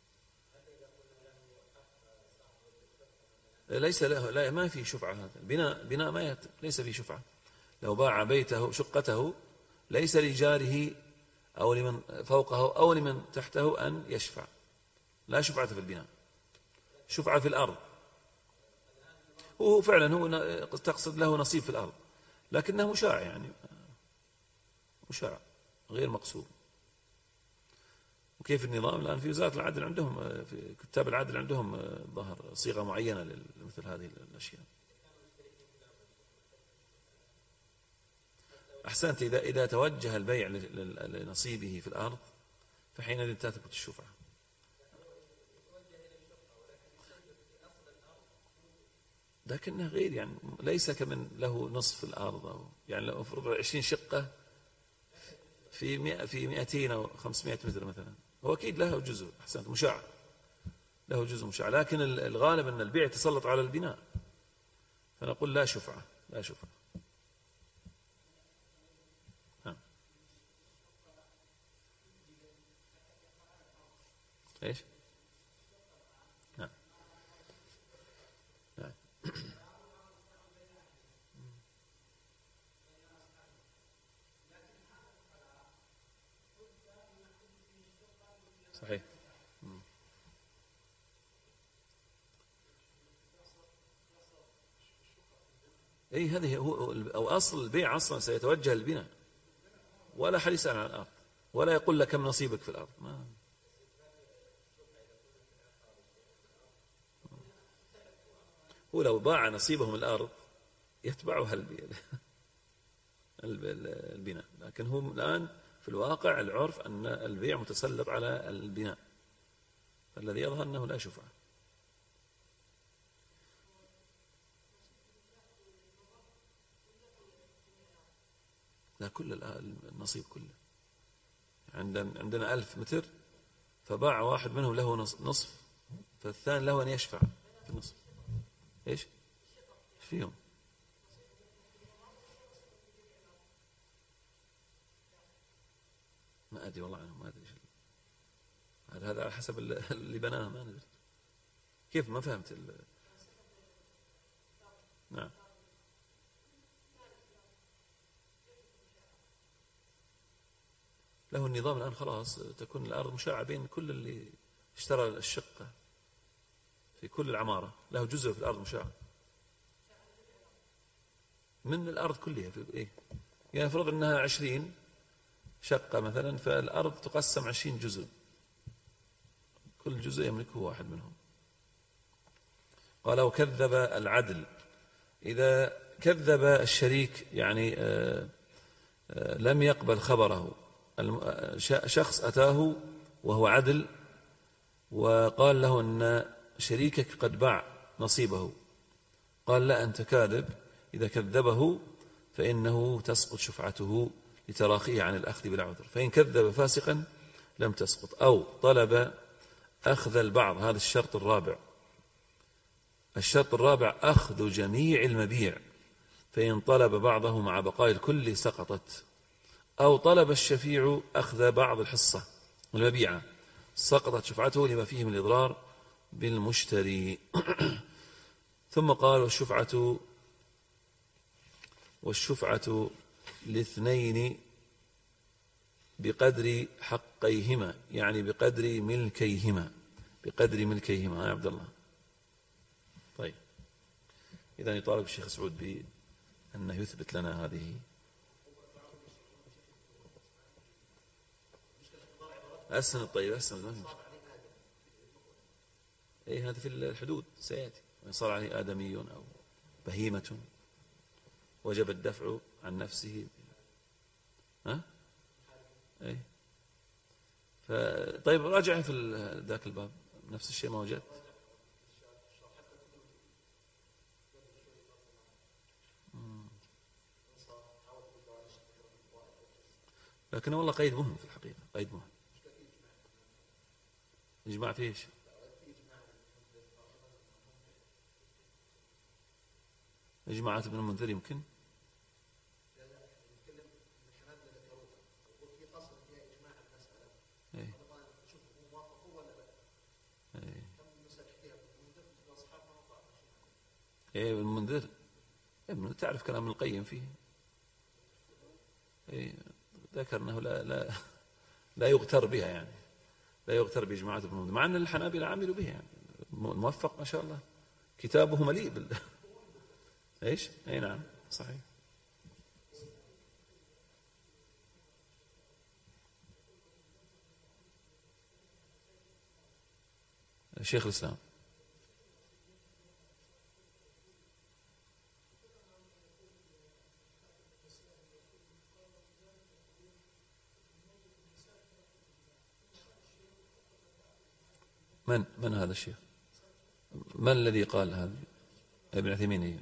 ليس له، لا ما في شفعة. هذا بناء ما ليس فيه شفعة. لو باع بيته شقته ليس لجاره أو لمن فوقه أو لمن تحته أن يشفع، لا شفعة في البناء، شفعة في الأرض. هو فعلا هو تقصد له نصيب في الأرض، لكنه مشاع، يعني مشاع غير مقسوم. وكيف النظام الآن في وزارة العدل عندهم، في كتاب العدل عندهم ظهر صيغة معينة لمثل هذه الأشياء. أحسنت. إذا توجه البيع لنصيبه في الأرض فحينئذ تثبت الشفعة. لكنه غير، يعني ليس كمن له نصف الأرض، أو يعني لو افرض 20 شقة في 200 أو 500 متر مثلا، هو أكيد له جزء. أحسنت، مشاع، له جزء مشاع، لكن الغالب أن البيع تسلط على البناء، فنقول لا شفعة، لا شفعة. ايش؟ نعم نعم. صحيح. اي هذه هو او اصل البيع اصلا سيتوجه للبناء، ولا حد يسأل عن الارض، ولا يقول لك كم نصيبك في الارض. ما هو لو باع نصيبه من الارض يتبعها البناء، لكن هم الآن في الواقع العرف أن البيع متسلط على البناء، فالذي يظهر أنه لا شفعة. لا، كل النصيب كله. عندنا 1000 متر، فباع واحد منهم له نصف، فالثاني له أن يشفع في النصف. إيش فيهم؟ ما أدري والله عنه، ما أدري. هذا على حسب اللي بناه، ما ندري كيف، ما فهمت نعم. له النظام الآن خلاص، تكون الأرض مشاعة بين كل اللي اشترى الشقة في كل العمارة، له جزء في الأرض مشاعة من الأرض كلها. في إيه؟ يعني فرض أنها 20 شقة مثلا، فالأرض تقسم 20 جزء، كل جزء يملكه واحد منهم. قال وكذب العدل، إذا كذب الشريك يعني لم يقبل خبره، شخص أتاه وهو عدل وقال له أن شريكك قد باع نصيبه، قال لا أنت كاذب. إذا كذبه فإنه تسقط شفعته لتراخيه عن الأخذ بالعذر، فإن كذب فاسقا لم تسقط. أو طلب أخذ البعض، هذا الشرط الرابع. الشرط الرابع أخذ جميع المبيع، فإن طلب بعضه مع بقاء الكل سقطت. أو طلب الشفيع أخذ بعض الحصة المبيعة، سقطت شفعته لما فيه من الإضرار بالمشتري. ثم قال والشفعة لاثنين بقدر حقيهما، يعني بقدر ملكيهما، بقدر ملكيهما. يا عبد الله. طيب، إذا يطالب الشيخ سعود بأنه يثبت لنا هذه. أسن الطيب، أسن ما في مشكلة. أي هذا في الحدود سيأتي، وإن صار عليه آدمي أو بهيمة وجب الدفع عن نفسه. ها؟ أي. طيب راجع في ذاك الباب نفس الشيء ما وجدت. لكن والله قيد مهم في الحقيقة، قيد مهم. إجماع في إيش؟ إجماعات ابن المنذر يمكن. إيه. إيه. إيه ابن المنذر، تعرف كلام ابن القيم فيه. إيه. ذكر أنه لا يغتر بها، يعني لا يغتر بإجماعات ابن المنذر، مع أن الحنابلة عملوا بها، يعني الموفق ما شاء الله كتابه مليء إيش؟ أي نعم صحيح. شيخ الإسلام. من هذا الشيخ؟ من الذي قال هذا؟ ابن عثيمين.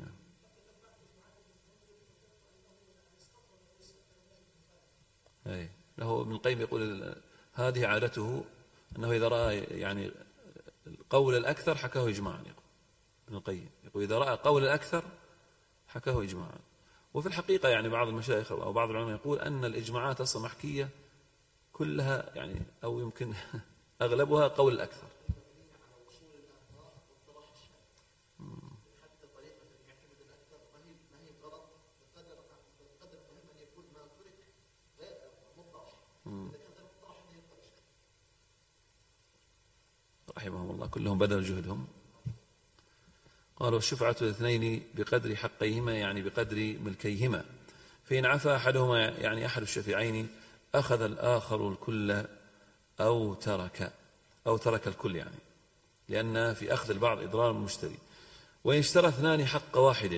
أي له ابن القيم يقول هذه عادته، أنه إذا رأى يعني قول الأكثر حكاه إجماعا. ابن القيم يقول إذا رأى قول الأكثر حكاه إجماعا. وفي الحقيقة يعني بعض المشايخ أو بعض العلماء يقول أن الإجماعات أصلا محكية كلها، يعني أو يمكن أغلبها قول الأكثر. رحمهم الله كلهم بذلوا جهدهم. قالوا الشفعة الاثنين بقدر حقيهما، يعني بقدر ملكيهما، فإن عفى أحدهما يعني أحد الشفيعين أخذ الآخر الكل أو ترك الكل، يعني لأن في أخذ البعض إضرار المشتري. وإن اشترى اثنان حق واحد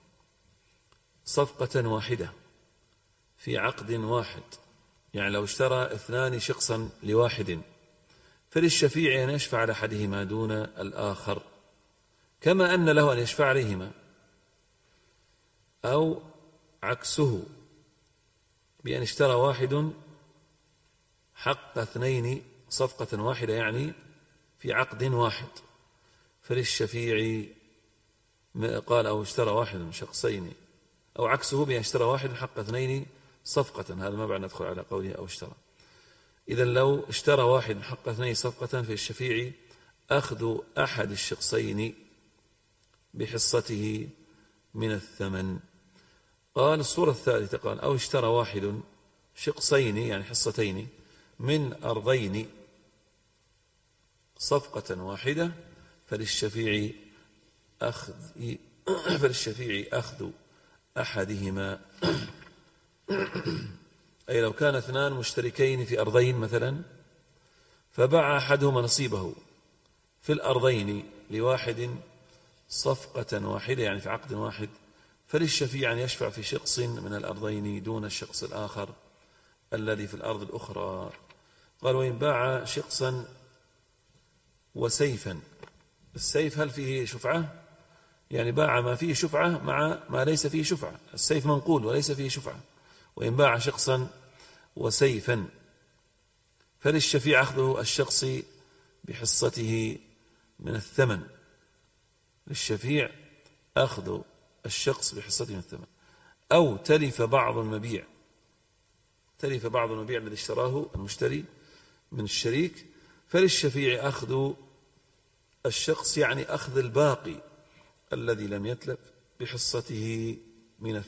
صفقة واحدة في عقد واحد، يعني لو اشترى اثنان شقصا لواحد، فللشفيع أن يشفع لأحدهما دون الآخر، كما أن له أن يشفع عليهما، أو عكسه بأن اشترى واحد حق اثنين صفقة واحدة، يعني في عقد واحد، فللشفيع قال أو اشترى واحد من شخصين، أو عكسه بأن اشترى واحد حق اثنين صفقة. هذا ما بعد ندخل على قوله أو اشترى. إذا لو اشترى واحد حق اثنين صفقة، فللشفيع أخذ أحد الشخصين بحصته من الثمن. قال الصورة الثالثة قال أو اشترى واحد شقصين يعني حصتين من أرضين صفقة واحدة، فللشفيع أخذ أحدهما. أي لو كان اثنان مشتركين في أرضين مثلا، فباع أحدهما نصيبه في الأرضين لواحد صفقة واحدة يعني في عقد واحد، فللشفيع أن يشفع في شقص من الأرضين دون الشقص الآخر الذي في الأرض الأخرى. قال وإن باع شقصا وسيفا، السيف هل فيه شفعة؟ يعني باع ما فيه شفعة مع ما ليس فيه شفعة، السيف منقول وليس فيه شفعة. وإن باع شقصا وسيفا فللشفيع أخذ الشخص بحصته من الثمن، للشفيع أخذ الشخص بحصته من الثمن. أو تلف بعض المبيع الذي اشتراه المشتري من الشريك، فللشفيع أخذ الشخص يعني أخذ الباقي الذي لم يتلف بحصته من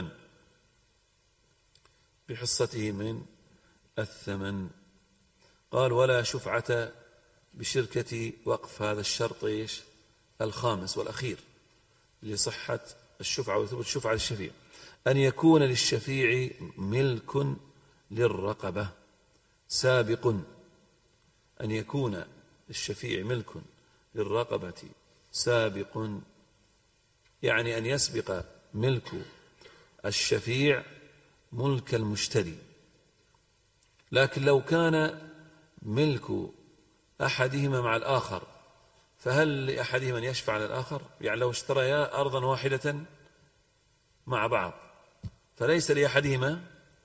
الثمن. قال ولا شفعة بشركة وقف. هذا الشرط الخامس والأخير لصحة الشفعة وثبوت الشفعة للشفيع، أن يكون للشفيع ملك للرقبة سابق. أن يكون للشفيع ملك للرقبة سابق، يعني أن يسبق ملك الشفيع ملك المشتري. لكن لو كان ملك أحدهما مع الآخر، فهل لأحدهما أن يشفع على الآخر؟ يعني لو اشتريا أرضا واحدة مع بعض، فليس لأحدهما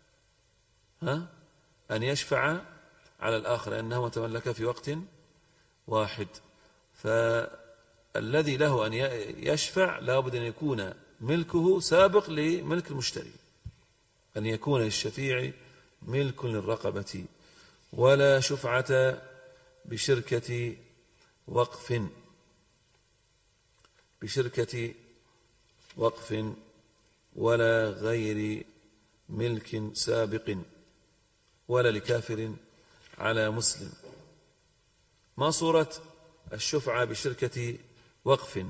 أن يشفع على الآخر لأنهما تملكا في وقت واحد. فالذي له أن يشفع لابد أن يكون ملكه سابق لملك المشتري، أن يكون للشفيع ملك للرقبة. ولا شفعة بشركة وقف ولا غير ملك سابق ولا لكافر على مسلم. ما صورة الشفعة بشركة وقف؟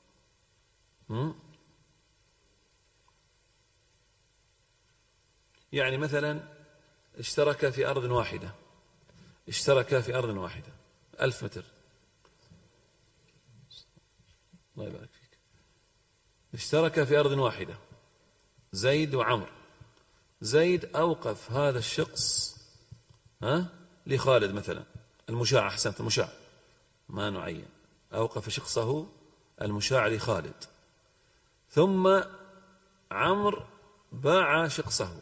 يعني مثلا اشترك في أرض واحدة 1000 متر، الله يبارك فيك. اشترك في أرض واحدة زيد وعمر. زيد أوقف هذا الشخص لخالد مثلا، المشاع، أحسنت، المشاع ما نعين، أوقف شخصه المشاع لخالد، ثم عمر باع شخصه،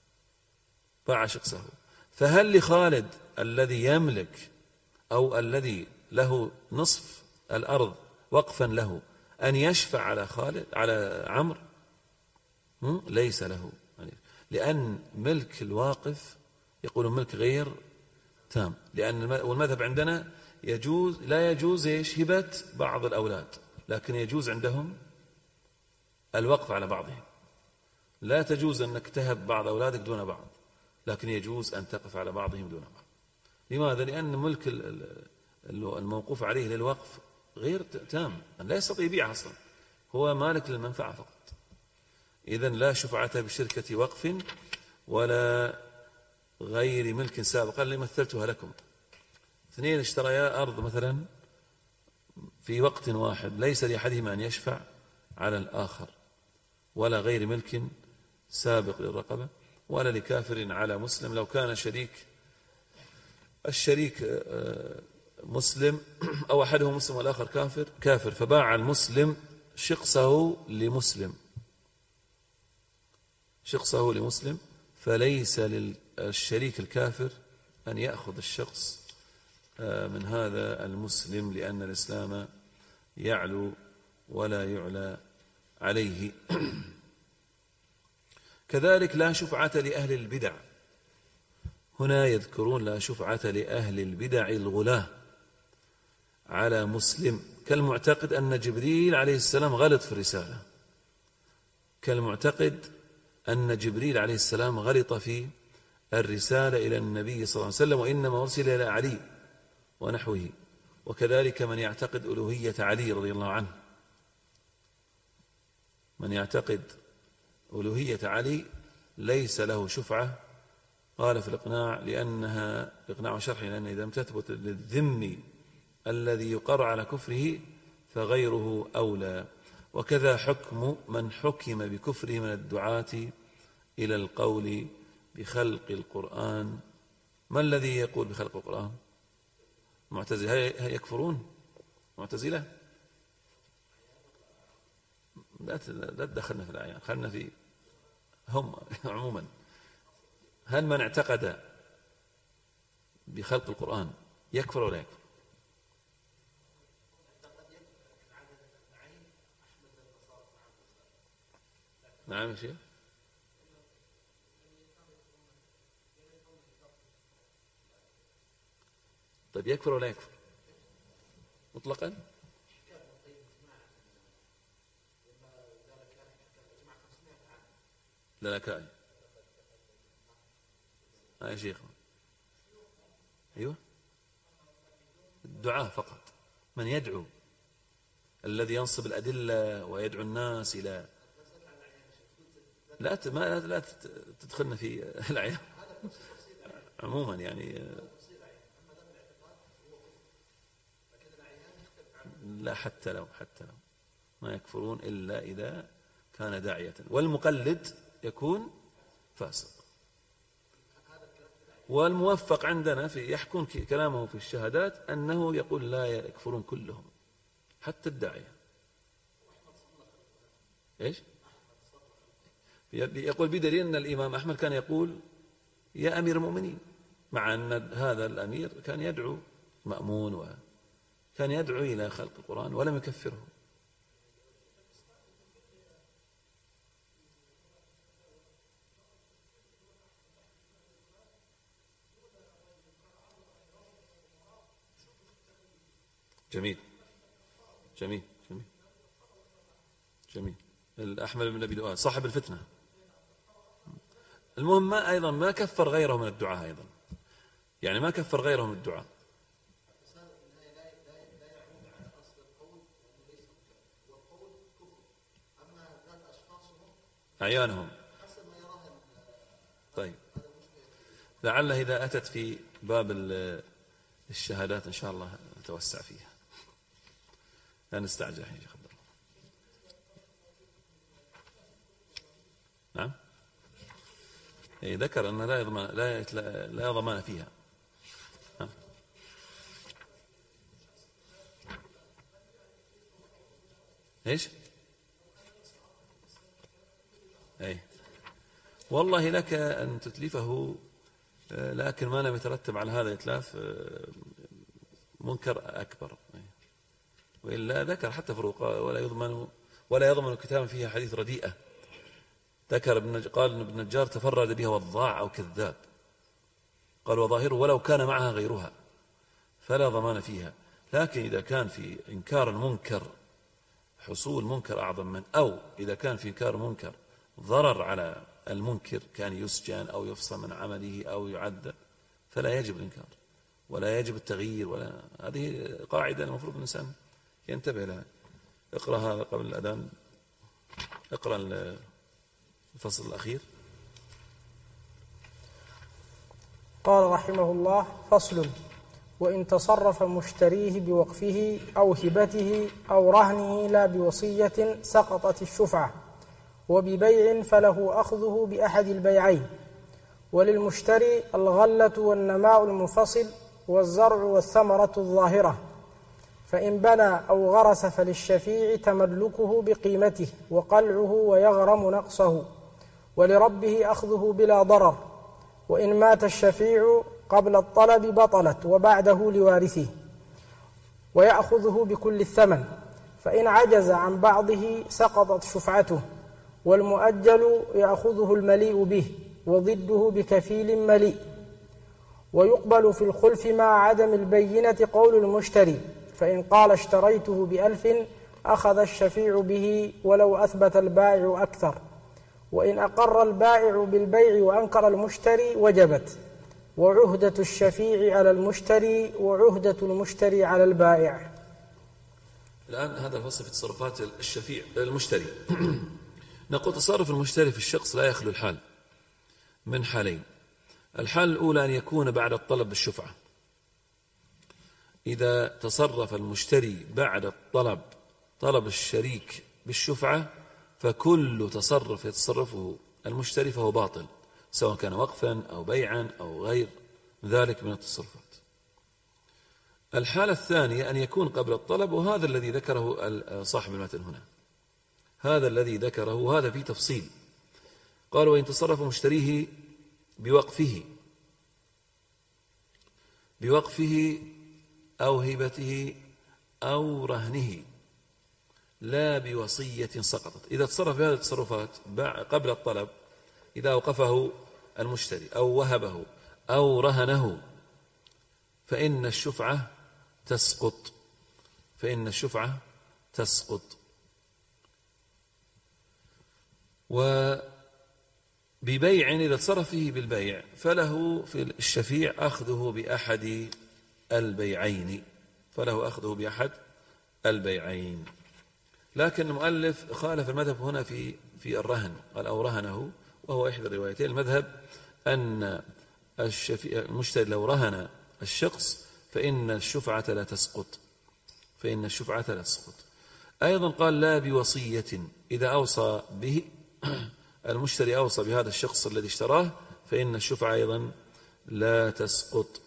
فهل لخالد الذي يملك أو الذي له نصف الأرض وقفا له أن يشفع على خالد على عمرو؟ ليس له، لأن ملك الواقف يقولون ملك غير تام، لأن والمذهب عندنا يجوز، لا يجوز ايش؟ هبة بعض الأولاد، لكن يجوز عندهم الوقف على بعضهم. لا تجوز أنك تهب بعض أولادك دون بعض، لكن يجوز أن تقف على بعضهم دون بعض. لماذا؟ لأن ملك الموقوف عليه للوقف غير تام، لا يستطيع يبيع أصلا، هو مالك للمنفعة فقط. إذن لا شفعة بشركة وقف ولا غير ملك سابقا اللي مثلتها لكم. اثنين اشتريا أرض مثلا في وقت واحد، ليس لأحدهما أن يشفع على الآخر، ولا غير ملك سابق للرقبة، ولا لكافر على مسلم. لو كان الشريك مسلم أو أحدهم مسلم والآخر كافر، فباع المسلم شخصه لمسلم، فليس للشريك الكافر أن يأخذ الشخص من هذا المسلم، لأن الإسلام يعلو ولا يعلى عليه. كذلك لا شفعة لأهل البدع. هنا يذكرون لا شفعة لأهل البدع الغلاة على مسلم، كالمعتقد أن جبريل عليه السلام غلط في الرسالة، كالمعتقد أن جبريل عليه السلام غلط في الرسالة إلى النبي صلى الله عليه وسلم وإنما أرسل إلى علي ونحوه. وكذلك من يعتقد ألوهية علي رضي الله عنه، من يعتقد ألوهية علي ليس له شفعة. قال في الإقناع لأنها إقناع شرحي، لأن إذا لم تثبت للذم الذي يقر على كفره فغيره أولى. وكذا حكم من حكم بكفره من الدعاة إلى القول بخلق القرآن. ما الذي يقول بخلق القرآن؟ معتزلة. هل يكفرون معتزلة؟ لا تدخلنا في الأعيان، خلنا في هم عموما. هل من اعتقد بخلق القرآن يكفر ولا يكفر؟ نعم يا شيخ. طيب يكفر ولا يكفر مطلقا؟ لا كائن. يا شيخ. أيوة، الدعاء فقط، من يدعو، الذي ينصب الأدلة ويدعو الناس إلى لا تدخلنا في الأعيان عموما، يعني لا، حتى لو ما يكفرون إلا إذا كان داعية، والمقلد يكون فاسق. والموفق عندنا في يحكون كلامه في الشهادات أنه يقول لا يكفرون كلهم حتى الداعية. إيش؟ يقول بدليل أن الإمام أحمد كان يقول يا أمير المؤمنين، مع أن هذا الأمير كان يدعو مأمون وكان يدعو إلى خلق القرآن ولم يكفره. جميل جميل جميل جميل. الأحمد بن أبي دؤاد صاحب الفتنة. المهم أيضا ما كفر غيره من الدعاء، أيضا يعني ما كفر غيره من الدعاء. أعيانهم. طيب، لعله إذا أتت في باب الشهادات إن شاء الله نتوسع فيها، لا نستعجل يا شيخ عبد الله. ذكر أن لا ضمان فيها. إيش؟ أي والله لك أن تتلفه، لكن ما لم يترتب على هذا الإتلاف منكر أكبر، وإلا ذكر حتى فروق ولا يضمن كتابا فيها حديث رديئة. قال ابن النجار تفرد بها وضاع أو كذاب، قال وظاهره ولو كان معها غيرها فلا ضمان فيها. لكن إذا كان في إنكار المنكر حصول منكر أعظم من، أو إذا كان في إنكار منكر ضرر على المنكر كان يسجن أو يفصل من عمله أو يعذب، فلا يجب الإنكار ولا يجب التغيير، ولا هذه قاعدة المفروض الإنسان ينتبه لها. اقرأ هذا قبل الأذان، اقرأ الفصل الأخير. قال رحمه الله: فصل: وإن تصرف مشتريه بوقفه أو هبته أو رهنه لا بوصية سقطت الشفعة، وببيع فله أخذه بأحد البيعين. وللمشتري الغلة والنماء المنفصل والزرع والثمرة الظاهرة، فإن بنى أو غرس فللشفيع تملكه بقيمته وقلعه ويغرم نقصه، ولربه أخذه بلا ضرر. وإن مات الشفيع قبل الطلب بطلت، وبعده لوارثه، ويأخذه بكل الثمن. فإن عجز عن بعضه سقطت شفعته، والمؤجل يأخذه المليء به، وضده بكفيل مليء. ويقبل في الخلف مع عدم البينة قول المشتري، فإن قال اشتريته ب1000 أخذ الشفيع به ولو أثبت البائع أكثر. وإن أقر البائع بالبيع وأنكر المشتري وجبت، وعهدة الشفيع على المشتري وعهدة المشتري على البائع. الآن هذا الفصل في تصرفات الشفيع المشتري. نقول تصرف المشتري في الشخص لا يخلو الحال من حالين. الحال الأولى أن يكون بعد الطلب بالشفعة. إذا تصرف المشتري بعد الطلب، طلب الشريك بالشفعة، فكل تصرف يتصرفه المشتري فهو باطل، سواء كان وقفا أو بيعا أو غير ذلك من التصرفات. الحالة الثانية أن يكون قبل الطلب، وهذا الذي ذكره صاحب المتن هنا، هذا الذي ذكره، وهذا فيه تفصيل. قال: وإن تصرف مشتريه بوقفه أو هبته أو رهنه لا بوصية سقطت. إذا تصرف بهذه التصرفات قبل الطلب، إذا أوقفه المشتري أو وهبه أو رهنه، فإن الشفعة تسقط. وببيع إذا تصرف فيه بالبيع فله في الشفيع أخذه بأحد البيعين. لكن المؤلف خالف المذهب هنا في الرهن، قال أو رهنه، وهو إحدى الروايتين. المذهب أن المشتري لو رهن الشخص فإن الشفعة لا تسقط. أيضا قال لا بوصية، إذا أوصى به المشتري، أوصى بهذا الشخص الذي اشتراه، فإن الشفعة أيضا لا تسقط.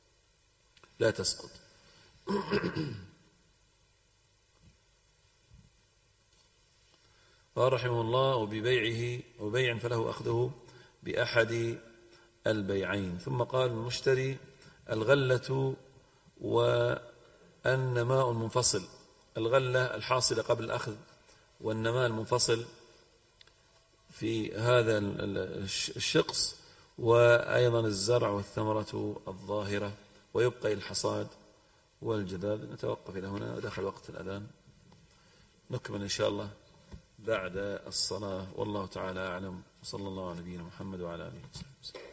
قال رحمه الله: وبيع فله أخذه بأحد البيعين. ثم قال: المشتري الغلة والنماء المنفصل. الغلة الحاصلة قبل الأخذ، والنماء المنفصل في هذا الشخص، وأيضا الزرع والثمرة الظاهرة، ويبقى الحصاد والجذاذ. نتوقف إلى هنا ودخل وقت الأذان، نكمل إن شاء الله بعد الصلاة، والله تعالى أعلم، وصلى الله على نبينا محمد وعلى آله وصحبه وسلم.